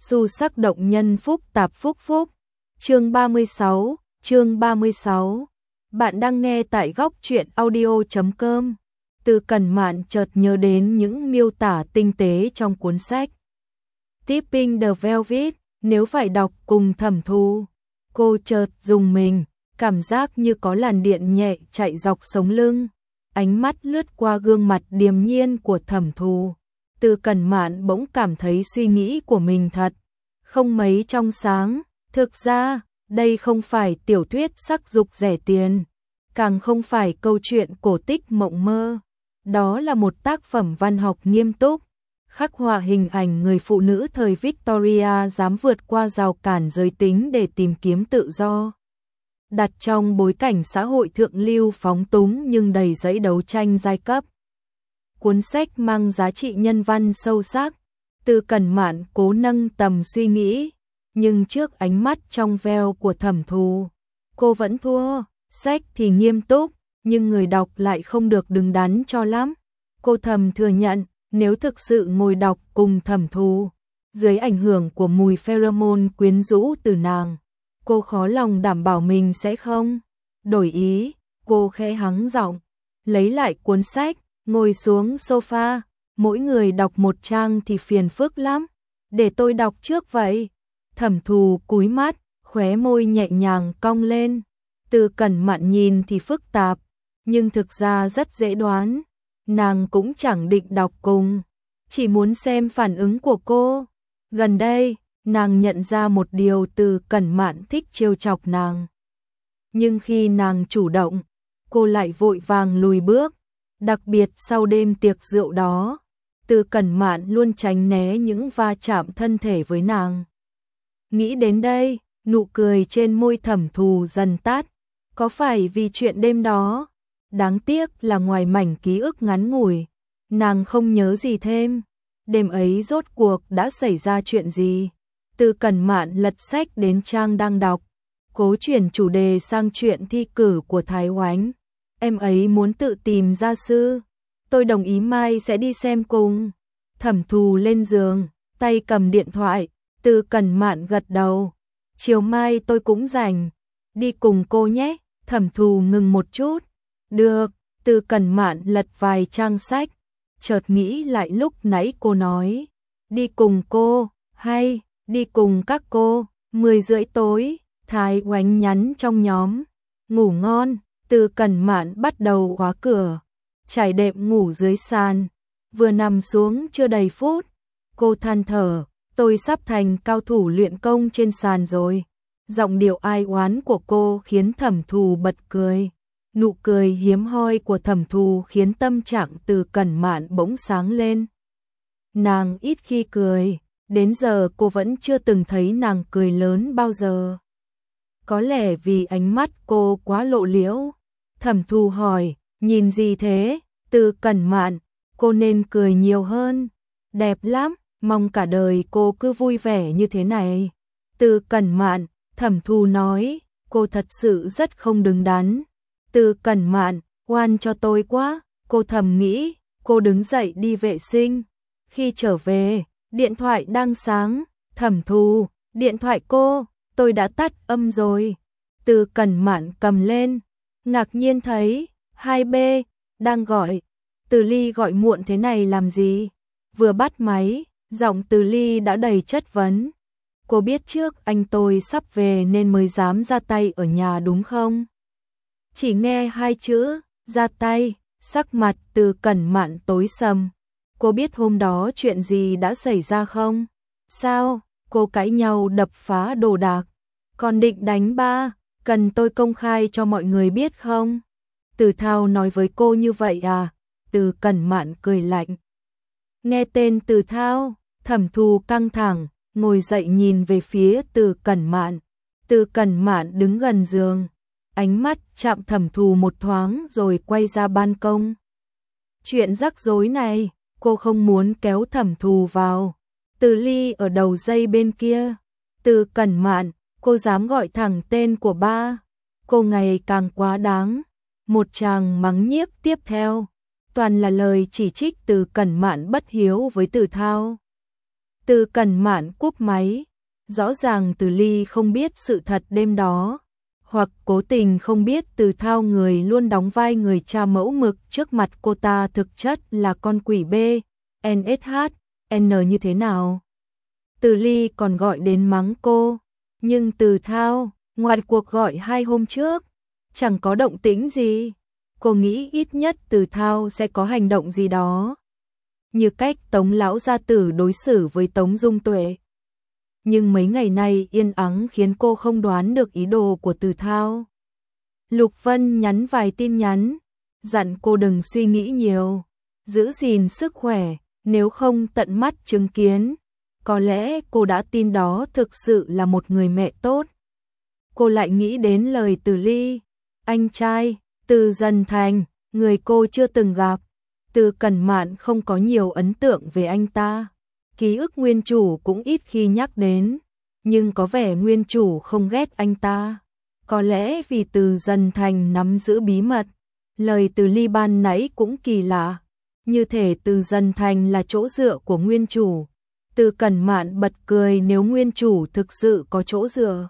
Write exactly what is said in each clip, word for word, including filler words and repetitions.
Xu sắc động nhân phúc tạp phúc phúc. Chương ba mươi sáu, chương ba mươi sáu. Bạn đang nghe tại góc truyện audio chấm com. Từ Cẩn Mạn chợt nhớ đến những miêu tả tinh tế trong cuốn sách Tipping the Velvet, nếu phải đọc cùng Thẩm Thu, cô chợt rùng mình, cảm giác như có làn điện nhẹ chạy dọc sống lưng. Ánh mắt lướt qua gương mặt điềm nhiên của Thẩm Thu, Từ Cẩn Mạn bỗng cảm thấy suy nghĩ của mình thật không mấy trong sáng. Thực ra, đây không phải tiểu thuyết sắc dục rẻ tiền, càng không phải câu chuyện cổ tích mộng mơ. Đó là một tác phẩm văn học nghiêm túc, khắc họa hình ảnh người phụ nữ thời Victoria dám vượt qua rào cản giới tính để tìm kiếm tự do. Đặt trong bối cảnh xã hội thượng lưu phóng túng nhưng đầy dẫy đấu tranh giai cấp. Cuốn sách mang giá trị nhân văn sâu sắc, Từ Cẩn Mạn cố nâng tầm suy nghĩ, nhưng trước ánh mắt trong veo của Thẩm Thu, cô vẫn thua. Sách thì nghiêm túc, nhưng người đọc lại không được đứng đắn cho lắm. Cô thầm thừa nhận, nếu thực sự ngồi đọc cùng Thẩm Thu, dưới ảnh hưởng của mùi pheromone quyến rũ từ nàng, cô khó lòng đảm bảo mình sẽ không đổi ý. Cô khẽ hắng giọng, lấy lại cuốn sách, ngồi xuống sofa. Mỗi người đọc một trang thì phiền phức lắm, để tôi đọc trước vậy. Thẩm Thu cúi mắt, khóe môi nhẹ nhàng cong lên. Từ Cẩn Mạn nhìn thì phức tạp, nhưng thực ra rất dễ đoán. Nàng cũng chẳng định đọc cùng, chỉ muốn xem phản ứng của cô. Gần đây, nàng nhận ra một điều, Từ Cẩn Mạn thích trêu chọc nàng. Nhưng khi nàng chủ động, cô lại vội vàng lùi bước. Đặc biệt sau đêm tiệc rượu đó, Từ Cẩn Mạn luôn tránh né những va chạm thân thể với nàng. Nghĩ đến đây, nụ cười trên môi Thẩm Thu dần tắt. Có phải vì chuyện đêm đó? Đáng tiếc là ngoài mảnh ký ức ngắn ngủi, nàng không nhớ gì thêm. Đêm ấy rốt cuộc đã xảy ra chuyện gì? Từ Cẩn Mạn lật sách đến trang đang đọc, cố chuyển chủ đề sang chuyện thi cử của Thái Oánh. Em ấy muốn tự tìm gia sư. Tôi đồng ý mai sẽ đi xem cùng. Thẩm Thu lên giường, tay cầm điện thoại. Từ Cẩn Mạn gật đầu. Chiều mai tôi cũng rảnh, đi cùng cô nhé. Thẩm Thu ngừng một chút. Được. Từ Cẩn Mạn lật vài trang sách, chợt nghĩ lại lúc nãy cô nói. Đi cùng cô, hay đi cùng các cô. Mười rưỡi tối, Thái Oánh nhắn trong nhóm. Ngủ ngon. Từ Cẩn Mạn bắt đầu khóa cửa, trải đệm ngủ dưới sàn. Vừa nằm xuống chưa đầy phút, cô than thở, tôi sắp thành cao thủ luyện công trên sàn rồi. Giọng điệu ai oán của cô khiến Thẩm Thu bật cười. Nụ cười hiếm hoi của Thẩm Thu khiến tâm trạng Từ Cẩn Mạn bỗng sáng lên. Nàng ít khi cười, đến giờ cô vẫn chưa từng thấy nàng cười lớn bao giờ. Có lẽ vì ánh mắt cô quá lộ liễu. Thẩm Thu hỏi, nhìn gì thế? Từ Cẩn Mạn, cô nên cười nhiều hơn. Đẹp lắm, mong cả đời cô cứ vui vẻ như thế này. Từ Cẩn Mạn, Thẩm Thu nói, cô thật sự rất không đứng đắn. Từ Cẩn Mạn, oan cho tôi quá. Cô thầm nghĩ. Cô đứng dậy đi vệ sinh. Khi trở về, điện thoại đang sáng. Thẩm Thu, điện thoại cô, tôi đã tắt âm rồi. Từ Cẩn Mạn cầm lên, ngạc nhiên thấy hai B đang gọi. Từ Ly gọi muộn thế này làm gì? Vừa bắt máy, giọng Từ Ly đã đầy chất vấn. Cô biết trước anh tôi sắp về nên mới dám ra tay ở nhà đúng không? Chỉ nghe hai chữ ra tay, sắc mặt Từ Cẩn Mạn tối sầm. Cô biết hôm đó chuyện gì đã xảy ra không? Sao? Cô cãi nhau đập phá đồ đạc, còn định đánh ba, cần tôi công khai cho mọi người biết không? Từ Thao nói với cô như vậy à? Từ Cẩn Mạn cười lạnh. Nghe tên Từ Thao, Thẩm Thu căng thẳng, ngồi dậy nhìn về phía Từ Cẩn Mạn. Từ Cẩn Mạn đứng gần giường, ánh mắt chạm Thẩm Thu một thoáng rồi quay ra ban công. Chuyện rắc rối này, cô không muốn kéo Thẩm Thu vào. Từ Ly ở đầu dây bên kia. Từ Cẩn Mạn, cô dám gọi thẳng tên của ba. Cô ngày càng quá đáng. Một tràng mắng nhiếc tiếp theo, toàn là lời chỉ trích Từ Cẩn Mạn bất hiếu với Từ Thao. Từ Cẩn Mạn cúp máy, rõ ràng Từ Ly không biết sự thật đêm đó, hoặc cố tình không biết Từ Thao người luôn đóng vai người cha mẫu mực trước mặt cô ta thực chất là con quỷ B, en ét hát, N như thế nào. Từ Ly còn gọi đến mắng cô, nhưng Từ Thao, ngoài cuộc gọi hai hôm trước, chẳng có động tĩnh gì. Cô nghĩ ít nhất Từ Thao sẽ có hành động gì đó, như cách Tống lão gia tử đối xử với Tống Dung Tuệ. Nhưng mấy ngày nay yên ắng khiến cô không đoán được ý đồ của Từ Thao. Lục Vân nhắn vài tin nhắn, dặn cô đừng suy nghĩ nhiều, giữ gìn sức khỏe, nếu không tận mắt chứng kiến, có lẽ cô đã tin đó thực sự là một người mẹ tốt. Cô lại nghĩ đến lời Từ Ly, anh trai, Từ Dần Thành, người cô chưa từng gặp. Từ Cẩn Mạn không có nhiều ấn tượng về anh ta, ký ức nguyên chủ cũng ít khi nhắc đến, nhưng có vẻ nguyên chủ không ghét anh ta. Có lẽ vì Từ Dần Thành nắm giữ bí mật, lời Từ Ly ban nãy cũng kỳ lạ, như thể Từ Dần Thành là chỗ dựa của nguyên chủ. Từ Cẩn Mạn bật cười nếu nguyên chủ thực sự có chỗ dựa.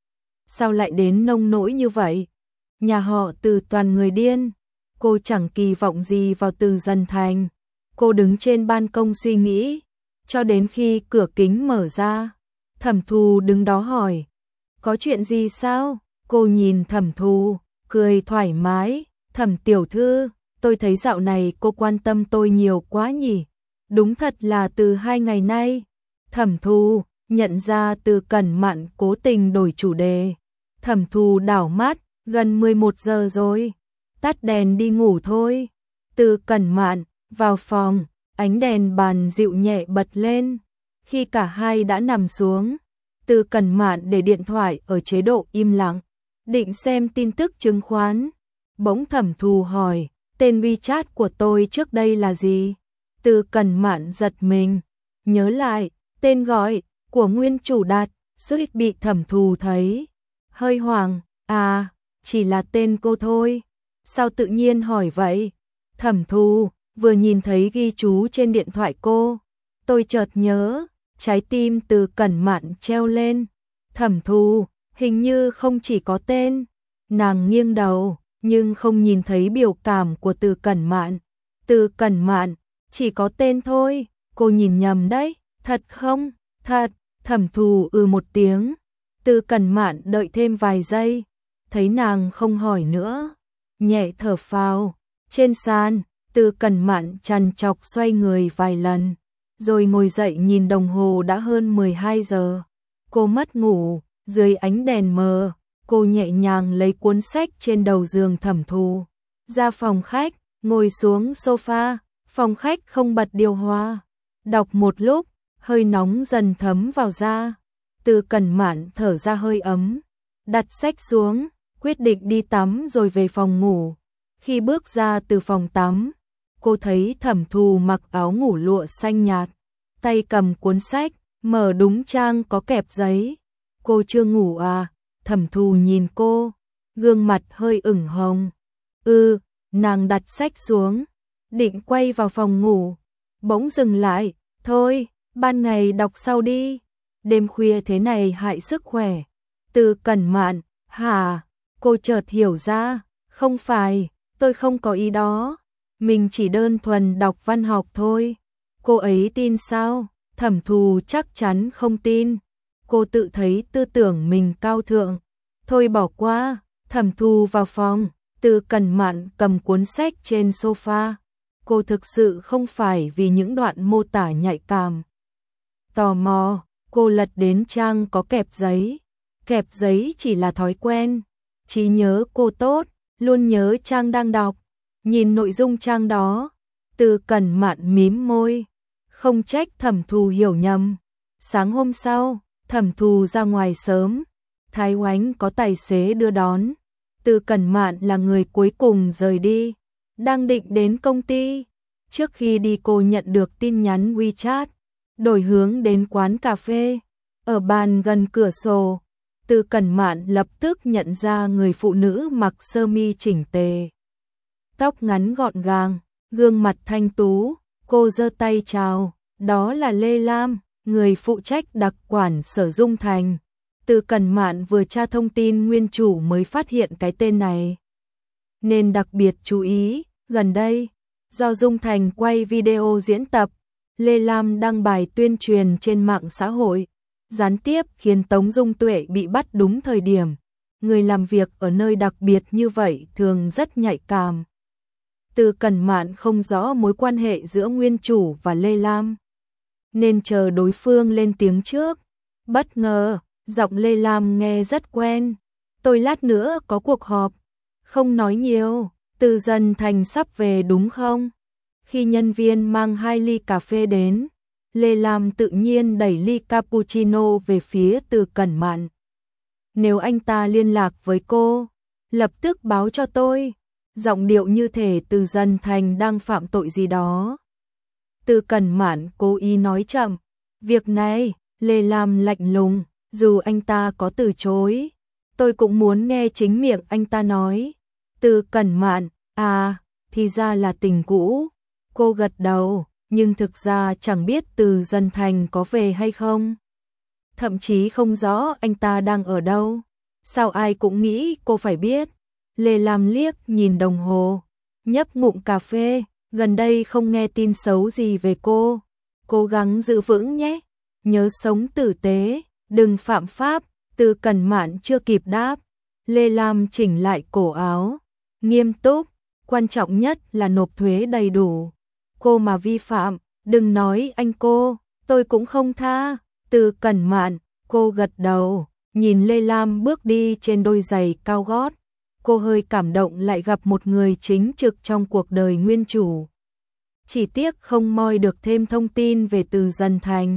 Sao lại đến nông nỗi như vậy? Nhà họ Từ toàn người điên. Cô chẳng kỳ vọng gì vào Từ Dần Thành. Cô đứng trên ban công suy nghĩ, cho đến khi cửa kính mở ra. Thẩm Thù đứng đó hỏi, có chuyện gì sao? Cô nhìn Thẩm Thù, cười thoải mái, Thẩm tiểu thư, tôi thấy dạo này cô quan tâm tôi nhiều quá nhỉ? Đúng thật là từ hai ngày nay. Thẩm Thù nhận ra Từ Cẩn Mạn cố tình đổi chủ đề. Thẩm Thù đảo mắt, gần mười một giờ rồi, tắt đèn đi ngủ thôi. Từ Cẩn Mạn vào phòng, ánh đèn bàn dịu nhẹ bật lên. Khi cả hai đã nằm xuống, Từ Cẩn Mạn để điện thoại ở chế độ im lặng, định xem tin tức chứng khoán. Bỗng Thẩm Thù hỏi, tên WeChat của tôi trước đây là gì? Từ Cẩn Mạn giật mình, nhớ lại, tên gọi của nguyên chủ đặt, suýt bị Thẩm Thù thấy. Hơi hoảng, à, chỉ là tên cô thôi. Sao tự nhiên hỏi vậy? Thẩm Thù vừa nhìn thấy ghi chú trên điện thoại cô, tôi chợt nhớ, trái tim Từ Cẩn Mạn treo lên. Thẩm Thù, hình như không chỉ có tên. Nàng nghiêng đầu, nhưng không nhìn thấy biểu cảm của Từ Cẩn Mạn. Từ Cẩn Mạn, chỉ có tên thôi, cô nhìn nhầm đấy, thật không? Thật. Thẩm Thù ừ một tiếng. Từ Cẩn Mạn đợi thêm vài giây, thấy nàng không hỏi nữa, nhẹ thở phào. Trên sàn, Từ Cẩn Mạn trằn trọc xoay người vài lần, rồi ngồi dậy nhìn đồng hồ đã hơn mười hai giờ. Cô mất ngủ, dưới ánh đèn mờ, cô nhẹ nhàng lấy cuốn sách trên đầu giường Thẩm Thù, ra phòng khách, ngồi xuống sofa. Phòng khách không bật điều hòa. Đọc một lúc, hơi nóng dần thấm vào da. Từ Cẩn Mạn thở ra hơi ấm, đặt sách xuống, quyết định đi tắm rồi về phòng ngủ. Khi bước ra từ phòng tắm, cô thấy Thẩm Thù mặc áo ngủ lụa xanh nhạt, tay cầm cuốn sách, mở đúng trang có kẹp giấy. Cô chưa ngủ à? Thẩm Thù nhìn cô, gương mặt hơi ửng hồng. Ừ, nàng đặt sách xuống, định quay vào phòng ngủ, bỗng dừng lại, thôi, ban ngày đọc sau đi, đêm khuya thế này hại sức khỏe. Từ Cẩn Mạn, hả? Cô chợt hiểu ra, không phải, tôi không có ý đó, mình chỉ đơn thuần đọc văn học thôi. Cô ấy tin sao? Thẩm Thù chắc chắn không tin. Cô tự thấy tư tưởng mình cao thượng. Thôi bỏ qua. Thẩm Thù vào phòng, Từ Cẩn Mạn cầm cuốn sách trên sofa. Cô thực sự không phải vì những đoạn mô tả nhạy cảm. Tò mò, cô lật đến trang có kẹp giấy. Kẹp giấy chỉ là thói quen. Trí nhớ cô tốt, luôn nhớ trang đang đọc. Nhìn nội dung trang đó, Từ Cẩn Mạn mím môi. Không trách Thẩm Thù hiểu nhầm. Sáng hôm sau, Thẩm Thù ra ngoài sớm. Thái Oánh có tài xế đưa đón. Từ Cẩn Mạn là người cuối cùng rời đi. Đang định đến công ty. Trước khi đi cô nhận được tin nhắn WeChat. Đổi hướng đến quán cà phê. Ở bàn gần cửa sổ, Từ Cẩn Mạn lập tức nhận ra người phụ nữ mặc sơ mi chỉnh tề. Tóc ngắn gọn gàng, gương mặt thanh tú. Cô giơ tay chào. Đó là Lê Lam. người phụ trách đặc quản Sở Dung Thành. Từ Cẩn Mạn vừa tra thông tin nguyên chủ mới phát hiện cái tên này, nên đặc biệt chú ý. Gần đây, do Dung Thành quay video diễn tập, Lê Lam đăng bài tuyên truyền trên mạng xã hội, gián tiếp khiến Tống Dung Tuệ bị bắt đúng thời điểm. Người làm việc ở nơi đặc biệt như vậy thường rất nhạy cảm. Từ Cẩn Mạn không rõ mối quan hệ giữa nguyên chủ và Lê Lam, nên chờ đối phương lên tiếng trước. Bất ngờ, giọng Lê Lam nghe rất quen. Tôi lát nữa có cuộc họp, không nói nhiều. Từ Dần Thành sắp về đúng không? Khi nhân viên mang hai ly cà phê đến, Lê Lam tự nhiên đẩy ly cappuccino về phía Từ Cẩn Mạn. Nếu anh ta liên lạc với cô, lập tức báo cho tôi. Giọng điệu như thể Từ Dần Thành đang phạm tội gì đó. Từ Cẩn Mạn cố ý nói chậm. Việc này, Lê Lam lạnh lùng, dù anh ta có từ chối, tôi cũng muốn nghe chính miệng anh ta nói. Từ Cẩn Mạn, à, thì ra là tình cũ. Cô gật đầu, nhưng thực ra chẳng biết Từ Dần Thành có về hay không. Thậm chí không rõ anh ta đang ở đâu. Sao ai cũng nghĩ cô phải biết. Lê Lam liếc nhìn đồng hồ, nhấp ngụm cà phê. Gần đây không nghe tin xấu gì về cô. Cố gắng giữ vững nhé. Nhớ sống tử tế, đừng phạm pháp. Từ Cẩn Mạn chưa kịp đáp, Lê Lam chỉnh lại cổ áo. Nghiêm túc, quan trọng nhất là nộp thuế đầy đủ. Cô mà vi phạm, đừng nói anh cô, tôi cũng không tha. Từ Cẩn Mạn, cô gật đầu, nhìn Lê Lam bước đi trên đôi giày cao gót. Cô hơi cảm động lại gặp một người chính trực trong cuộc đời nguyên chủ. Chỉ tiếc không moi được thêm thông tin về Từ Dần Thành.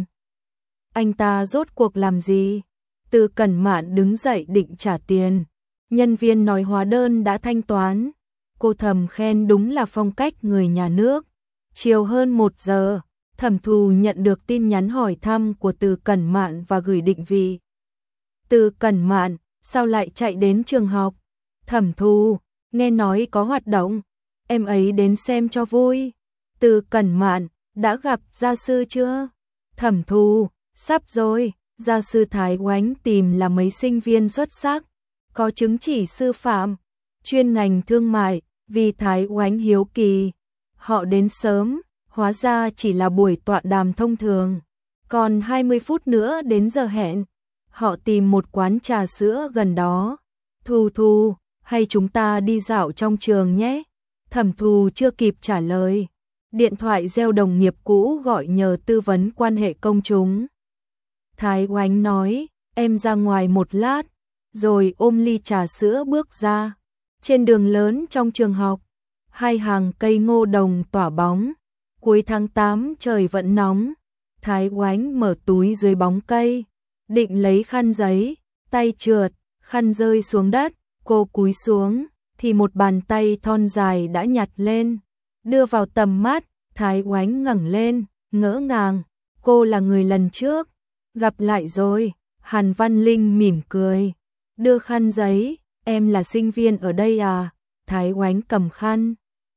Anh ta rốt cuộc làm gì? Từ Cẩn Mạn đứng dậy định trả tiền. Nhân viên nói hóa đơn đã thanh toán. Cô thầm khen đúng là phong cách người nhà nước. Chiều hơn một giờ, Thẩm Thù nhận được tin nhắn hỏi thăm của Từ Cẩn Mạn và gửi định vị. Từ Cẩn Mạn, sao lại chạy đến trường học? Thẩm Thù, nghe nói có hoạt động, em ấy đến xem cho vui. Từ Cẩn Mạn, đã gặp gia sư chưa? Thẩm Thù, sắp rồi, gia sư Thái Oánh tìm là mấy sinh viên xuất sắc, có chứng chỉ sư phạm, chuyên ngành thương mại. Vì Thái Oánh hiếu kỳ, họ đến sớm, hóa ra chỉ là buổi tọa đàm thông thường. Còn hai mươi phút nữa đến giờ hẹn, họ tìm một quán trà sữa gần đó. Thù Thù, hay chúng ta đi dạo trong trường nhé? Thẩm Thù chưa kịp trả lời, điện thoại reo đồng nghiệp cũ gọi nhờ tư vấn quan hệ công chúng. Thái Oánh nói, em ra ngoài một lát, rồi ôm ly trà sữa bước ra. Trên đường lớn trong trường học, hai hàng cây ngô đồng tỏa bóng. Cuối tháng tám trời vẫn nóng. Thái Oánh mở túi dưới bóng cây, định lấy khăn giấy, tay trượt, khăn rơi xuống đất. Cô cúi xuống, thì một bàn tay thon dài đã nhặt lên, đưa vào tầm mắt. Thái Oánh ngẩng lên, ngỡ ngàng. Cô là người lần trước gặp lại rồi. Hàn Văn Linh mỉm cười, đưa khăn giấy. Em là sinh viên ở đây à? Thái Oánh cầm khăn,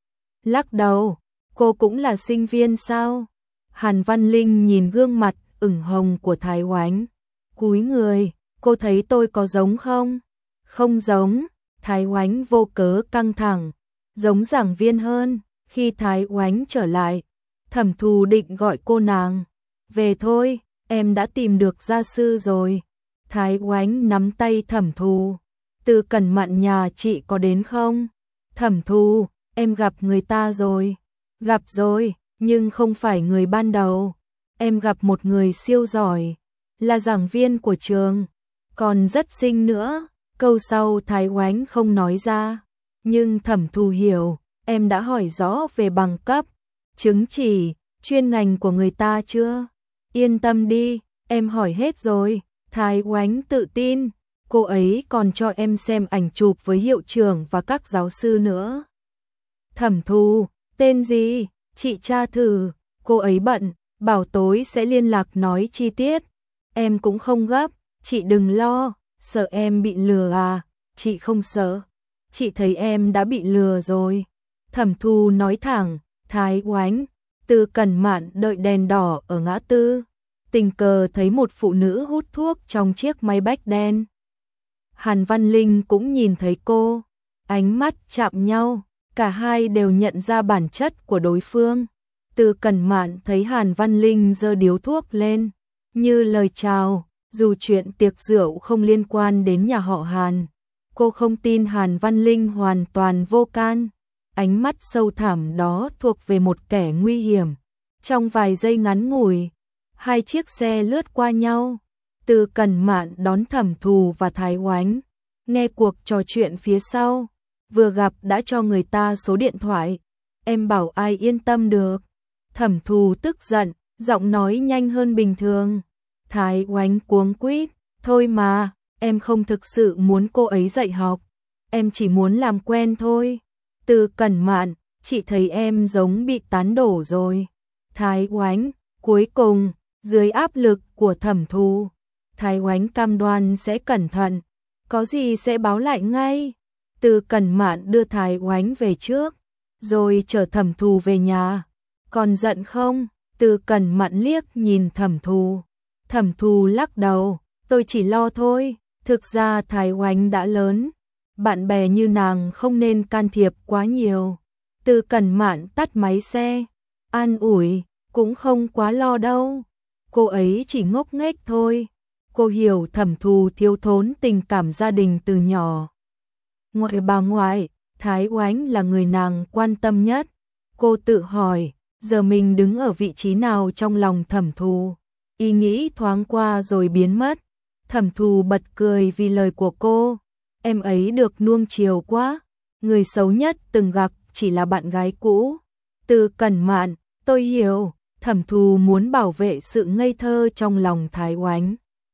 lắc đầu. Cô cũng là sinh viên sao? Hàn Văn Linh nhìn gương mặt ửng hồng của Thái Oánh, cúi người. Cô thấy tôi có giống không? Không giống. Thái Oánh vô cớ căng thẳng, giống giảng viên hơn. Khi Thái Oánh trở lại, Thẩm Thù định gọi cô nàng về thôi. Em đã tìm được gia sư rồi. Thái Oánh nắm tay Thẩm Thù. Từ Cẩn Mạn nhà chị có đến không? Thẩm Thù, em gặp người ta rồi. Gặp rồi, nhưng không phải người ban đầu. Em gặp một người siêu giỏi, là giảng viên của trường, còn rất xinh nữa. Câu sau Thái Oánh không nói ra, nhưng Thẩm Thù hiểu. Em đã hỏi rõ về bằng cấp, chứng chỉ, chuyên ngành của người ta chưa? Yên tâm đi, em hỏi hết rồi. Thái Oánh tự tin. Cô ấy còn cho em xem ảnh chụp với hiệu trưởng và các giáo sư nữa. Thẩm Thù, tên gì? Chị tra thử. Cô ấy bận, bảo tối sẽ liên lạc nói chi tiết. Em cũng không gấp, chị đừng lo. Sợ em bị lừa à? Chị không sợ. Chị thấy em đã bị lừa rồi. Thẩm Thù nói thẳng. Thái Oánh, Từ Cẩn Mạn đợi đèn đỏ ở ngã tư. tình cờ thấy một phụ nữ hút thuốc trong chiếc máy bách đen. Hàn Văn Linh cũng nhìn thấy cô, ánh mắt chạm nhau, cả hai đều nhận ra bản chất của đối phương. Từ Cẩn Mạn thấy Hàn Văn Linh giơ điếu thuốc lên, như lời chào, dù chuyện tiệc rượu không liên quan đến nhà họ Hàn. Cô không tin Hàn Văn Linh hoàn toàn vô can, ánh mắt sâu thẳm đó thuộc về một kẻ nguy hiểm. Trong vài giây ngắn ngủi, hai chiếc xe lướt qua nhau. Từ Cẩn Mạn đón Thẩm Thù và Thái Oánh, nghe cuộc trò chuyện phía sau, vừa gặp đã cho người ta số điện thoại. Em bảo ai yên tâm được. Thẩm Thù tức giận, giọng nói nhanh hơn bình thường. Thái Oánh cuống quýt, thôi mà, em không thực sự muốn cô ấy dạy học, em chỉ muốn làm quen thôi. Từ Cẩn Mạn, chị thấy em giống bị tán đổ rồi. Thái Oánh, cuối cùng, dưới áp lực của Thẩm Thù, Thái Oánh cam đoan sẽ cẩn thận, có gì sẽ báo lại ngay. Từ Cẩn Mạn đưa Thái Oánh về trước, rồi chở Thẩm Thù về nhà. Còn giận không? Từ Cẩn Mạn liếc nhìn Thẩm Thù. Thẩm Thù lắc đầu, tôi chỉ lo thôi. Thực ra Thái Oánh đã lớn, bạn bè như nàng không nên can thiệp quá nhiều. Từ Cẩn Mạn tắt máy xe, an ủi, cũng không quá lo đâu. Cô ấy chỉ ngốc nghếch thôi. Cô hiểu Thẩm Thù thiếu thốn tình cảm gia đình từ nhỏ. Ngoại bà ngoại, Thái Oánh là người nàng quan tâm nhất. Cô tự hỏi, giờ mình đứng ở vị trí nào trong lòng Thẩm Thù? Ý nghĩ thoáng qua rồi biến mất. Thẩm Thù bật cười vì lời của cô. Em ấy được nuông chiều quá. Người xấu nhất từng gặp chỉ là bạn gái cũ. Từ Cẩn Mạn, tôi hiểu. Thẩm Thù muốn bảo vệ sự ngây thơ trong lòng Thái Oánh.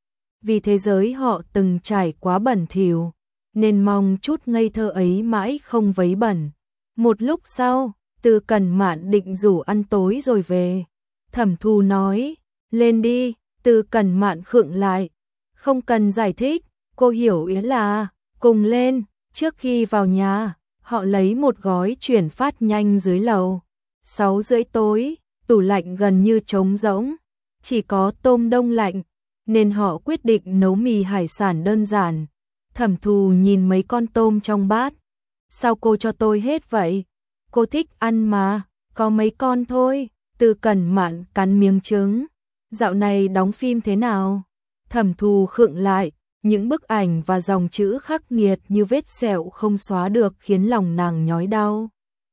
Vì thế giới họ từng trải quá bẩn thỉu, nên mong chút ngây thơ ấy mãi không vấy bẩn. Một lúc sau, Từ Cẩn Mạn định rủ ăn tối rồi về. Thẩm Thù nói, lên đi. Từ Cẩn Mạn khựng lại, không cần giải thích, cô hiểu ý là cùng lên. Trước khi vào nhà, họ lấy một gói chuyển phát nhanh dưới lầu. Sáu rưỡi tối, tủ lạnh gần như trống rỗng, chỉ có tôm đông lạnh, nên họ quyết định nấu mì hải sản đơn giản. Thẩm Thù nhìn mấy con tôm trong bát. Sao cô cho tôi hết vậy? Cô thích ăn mà, có mấy con thôi. Từ Cẩn Mạn cắn miếng trứng. Dạo này đóng phim thế nào? Thẩm Thù khựng lại, những bức ảnh và dòng chữ khắc nghiệt như vết sẹo không xóa được khiến lòng nàng nhói đau.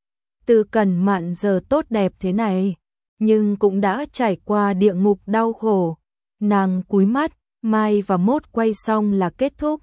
Từ Cẩn Mạn giờ tốt đẹp thế này, nhưng cũng đã trải qua địa ngục đau khổ. Nàng cúi mắt, mai và mốt quay xong là kết thúc.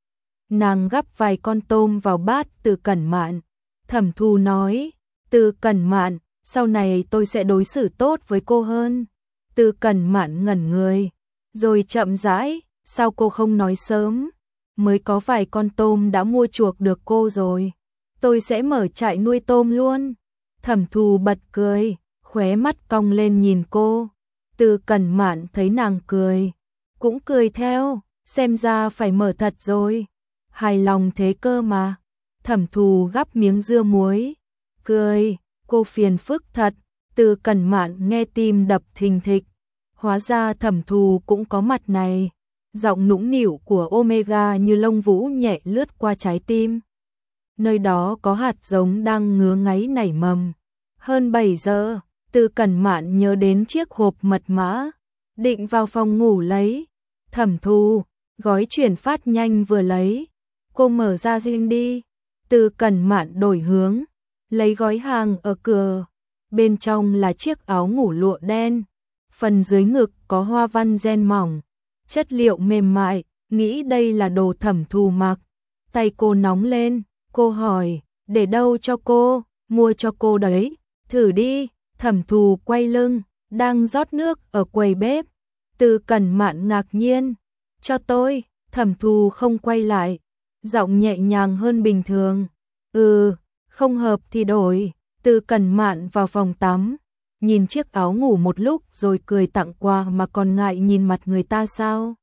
Nàng gắp vài con tôm vào bát Từ Cẩn Mạn. Thẩm Thù nói, Từ Cẩn Mạn, sau này tôi sẽ đối xử tốt với cô hơn. Từ Cẩn Mạn ngẩn người, rồi chậm rãi, sao cô không nói sớm? Mới có vài con tôm đã mua chuộc được cô rồi. Tôi sẽ mở trại nuôi tôm luôn. Thẩm Thù bật cười, khóe mắt cong lên nhìn cô. Từ Cẩn Mạn thấy nàng cười, cũng cười theo, xem ra phải mở thật rồi. Hài lòng thế cơ mà. Thẩm Thù gắp miếng dưa muối, cười, cô phiền phức thật. Từ Cẩn Mạn nghe tim đập thình thịch. Hóa ra Thẩm Thù cũng có mặt này. Giọng nũng nịu của Omega như lông vũ nhẹ lướt qua trái tim. Nơi đó có hạt giống đang ngứa ngáy nảy mầm. Hơn bảy giờ, Từ Cẩn Mạn nhớ đến chiếc hộp mật mã, định vào phòng ngủ lấy. Thẩm Thù, gói chuyển phát nhanh vừa lấy, cô mở ra riêng đi. Từ Cẩn Mạn đổi hướng, lấy gói hàng ở cửa. Bên trong là chiếc áo ngủ lụa đen, phần dưới ngực có hoa văn ren mỏng, chất liệu mềm mại, nghĩ đây là đồ Thẩm Thù mặc. Tay cô nóng lên, cô hỏi, để đâu cho cô? Mua cho cô đấy, thử đi. Thẩm Thù quay lưng, đang rót nước ở quầy bếp. Từ Cẩn Mạn ngạc nhiên, cho tôi. Thẩm Thù không quay lại, giọng nhẹ nhàng hơn bình thường. Ừ, không hợp thì đổi. Từ Cẩn Mạn vào phòng tắm, nhìn chiếc áo ngủ một lúc rồi cười tặng quà mà còn ngại nhìn mặt người ta sao.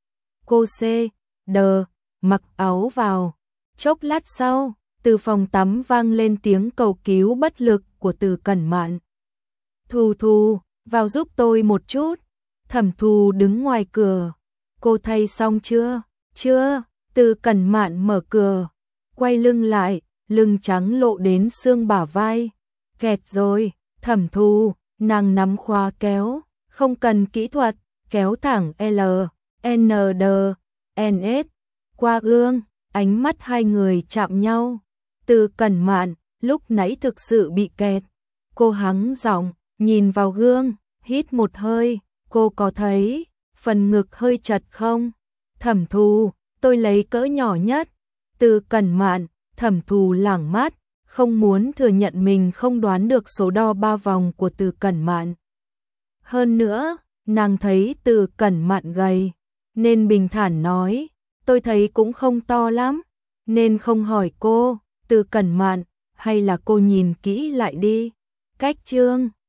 Cô C, đờ, mặc áo vào. Chốc lát sau, từ phòng tắm vang lên tiếng cầu cứu bất lực của Từ Cẩn Mạn. Thù Thù, vào giúp tôi một chút. Thẩm Thù đứng ngoài cửa. Cô thay xong chưa? Chưa. Từ Cẩn Mạn mở cửa, quay lưng lại, lưng trắng lộ đến xương bả vai. Kẹt rồi. Thẩm Thù, nàng nắm khóa kéo, không cần kỹ thuật, kéo thẳng L, N, D, N, S. Qua gương, ánh mắt hai người chạm nhau. Từ Cẩn Mạn, lúc nãy thực sự bị kẹt. Cô hắng giọng, nhìn vào gương, hít một hơi. Cô có thấy phần ngực hơi chật không? Thẩm Thù, tôi lấy cỡ nhỏ nhất. Từ Cẩn Mạn, Thẩm Thù lảng mắt, không muốn thừa nhận mình không đoán được số đo ba vòng của Từ Cẩn Mạn. Hơn nữa, nàng thấy Từ Cẩn Mạn gầy, nên bình thản nói, tôi thấy cũng không to lắm, nên không hỏi cô. Từ Cẩn Mạn, hay là cô nhìn kỹ lại đi. Cách chương